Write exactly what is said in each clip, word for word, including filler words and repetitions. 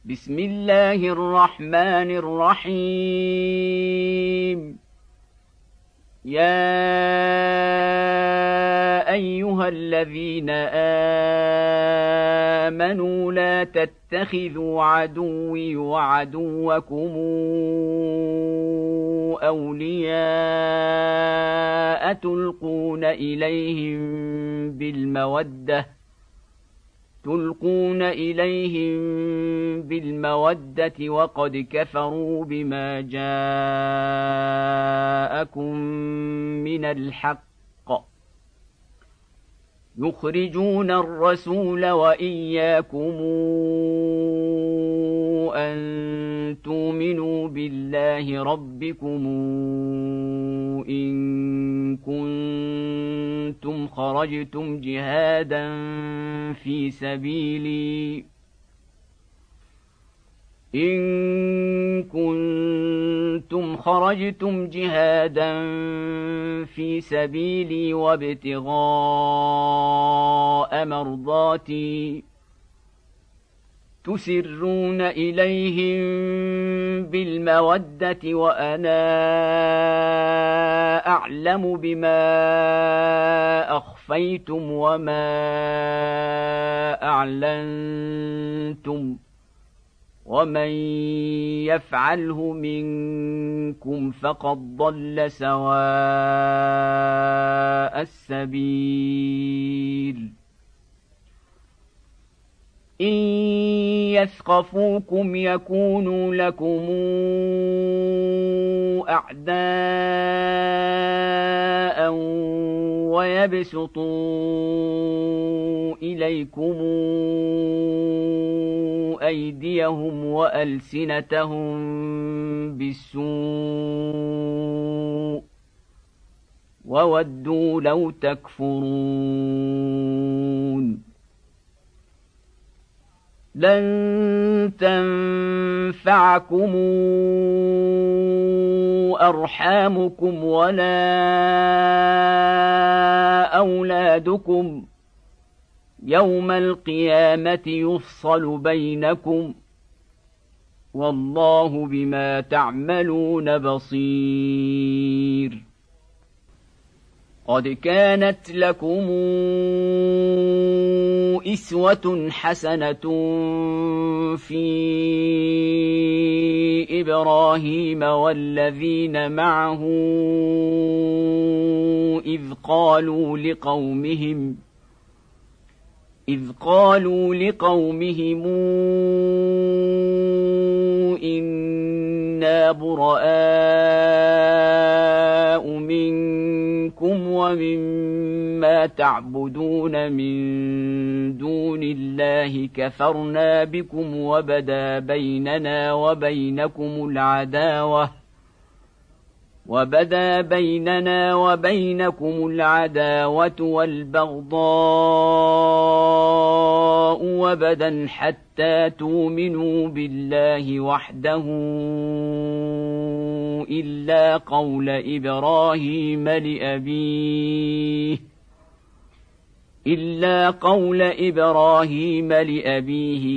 بسم الله الرحمن الرحيم. يا أيها الذين آمنوا لا تتخذوا عدوي وعدوكم أولياء تلقون إليهم بالمودة تلقون إليهم بالمودة وقد كفروا بما جاءكم من الحق يخرجون الرسول وإياكم أن تؤمنوا بالله ربكم إن كنتم خرجتم جهادا في سبيلي إن كنتم خرجتم جهادا في سبيلي وابتغاء مرضاتي تسرون إليهم بالمودة وأنا أعلم بما أخفيتم وما أعلنتم ومن يفعله منكم فقد ضل سواء السبيل. إن يثقفوكم يكونوا لكم أعداء ويبسطوا إليكم أيديهم وألسنتهم بالسوء وودوا لو تكفرون. لن تنفعكم أرحامكم ولا أولادكم يوم القيامة يفصل بينكم والله بما تعملون بصير. قد كانت لكم إسوة حسنة في إبراهيم والذين معه إذ قالوا لقومهم إذ قالوا لقومهم إنا براء منكم ومما تعبدون من دون الله كفرنا بكم وبدا بيننا وبينكم العداوة وبدا بيننا وبينكم العداوة والبغضاء وبدا حتى تؤمنوا بالله وحده إلا قول إبراهيم لأبيه إلا قول إبراهيم لأبيه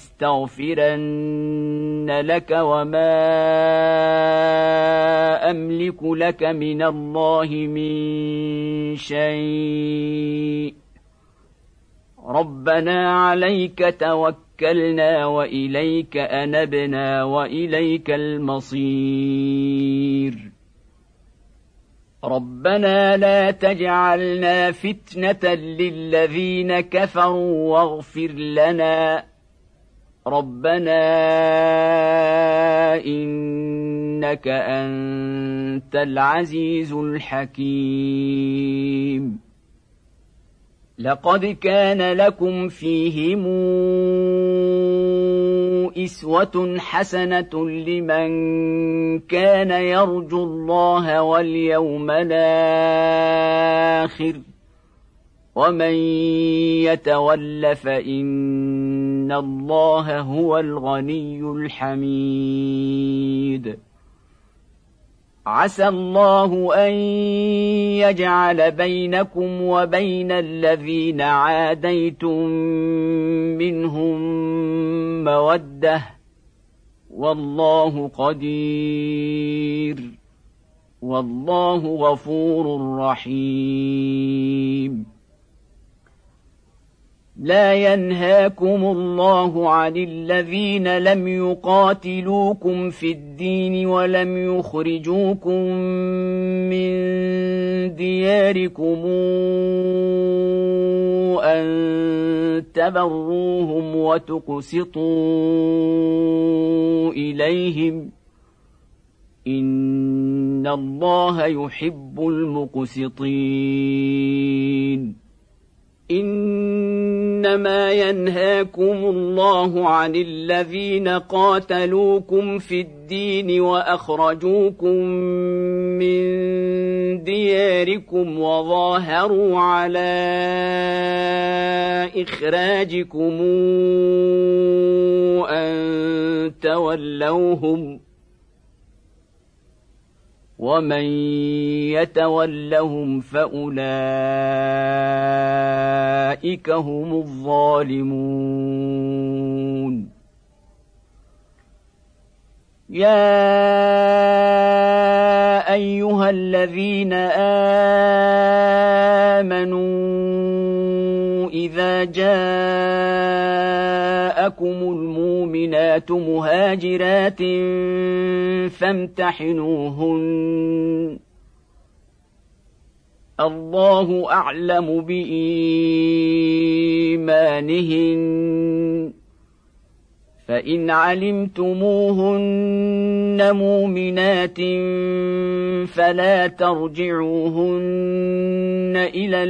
لأستغفرن لك وما أملك لك من الله من شيء ربنا عليك توكلنا وإليك أنبنا وإليك المصير. ربنا لا تجعلنا فتنة للذين كفروا واغفر لنا ربنا إنك أنت العزيز الحكيم. لقد كان لكم فيهم إسوة حسنة لمن كان يرجو الله واليوم الآخر ومن يتول فإن الله هو الغني الحميد. عسى الله أن يجعل بينكم وبين الذين عاديتم منهم مودة والله قدير والله غفور رحيم. لا ينهاكم الله عن الذين لم يقاتلوكم في الدين ولم يخرجوكم من دياركم أن تبروهم وتقسطوا إليهم إن الله يحب المقسطين. إنما ينهاكم الله عن الذين قاتلوكم في الدين وأخرجوكم من دياركم وظاهروا على إخراجكم أن تولوهم ومن يتولهم فأولئك هم الظالمون. يا أيها الذين آمنوا إذا جاءكم المؤمنات مهاجرات فامتحنوهن الله أعلم بإيمانهن فإن علمتموهن مؤمنات فلا ترجعوهن إلى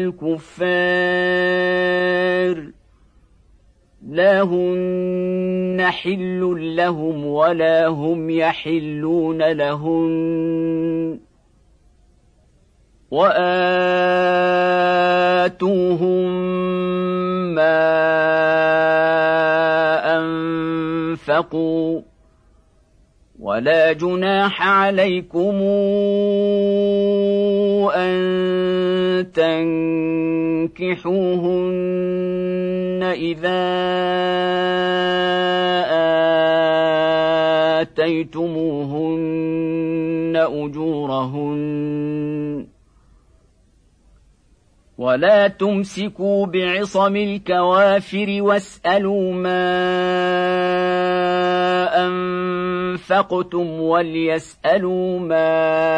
الكفار لا هن حل لهم ولا هم يحلون لهن وآتوهم ما أنفقوا ولا جناح عليكم أن تنكحوهن إذا آتيتموهن أجورهن ولا تمسكوا بعصم الكوافر واسألوا ما أنفقتم وليسألوا ما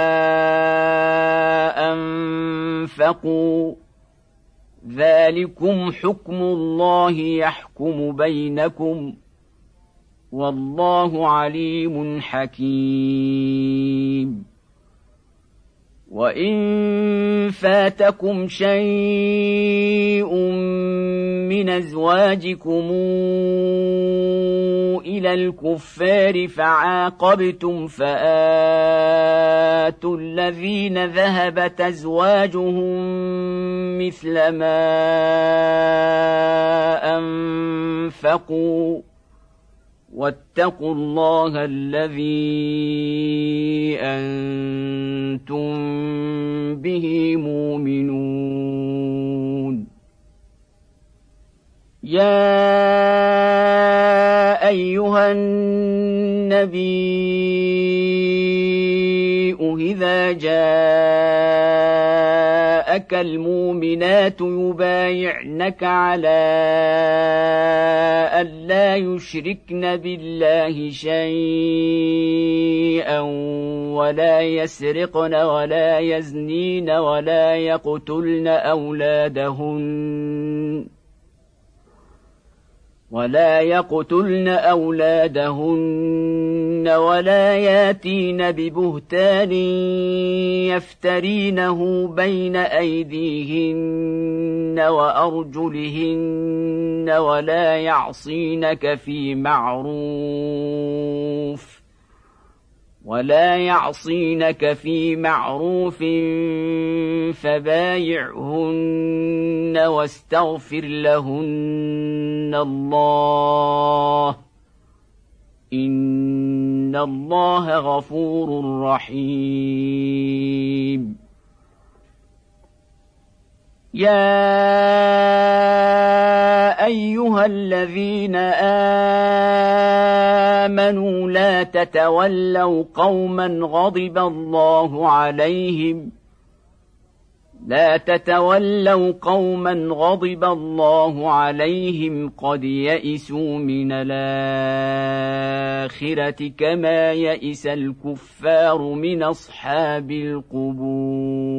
أنفقوا ذلكم حكم الله يحكم بينكم والله عليم حكيم. وإن فاتكم شيء من أزواجكم إلى الكفار فعاقبتم فآتوا الذين ذهبت أزواجهم مثل ما أنفقوا واتقوا الله الذي أنتم به مؤمنون. يا أيها النبي إذا جاءك المؤمنات يبايعنك على ألا يشركن بالله شيئا ولا يسرقن ولا يزنين ولا يقتلن أولادهن ولا يقتلن أولادهن ولا ياتين ببهتان يفترينه بين أيديهن وأرجلهن ولا يعصينك في معروف ولا يعصينك في معروف فبايعهن واستغفر لهن الله إن إن الله غفور رحيم يا أيها الذين آمنوا لا تتولوا قوما غضب الله عليهم لا تتولوا قوما غضب الله عليهم قد يئسوا من الآخرة كما يئس الكفار من أصحاب القبور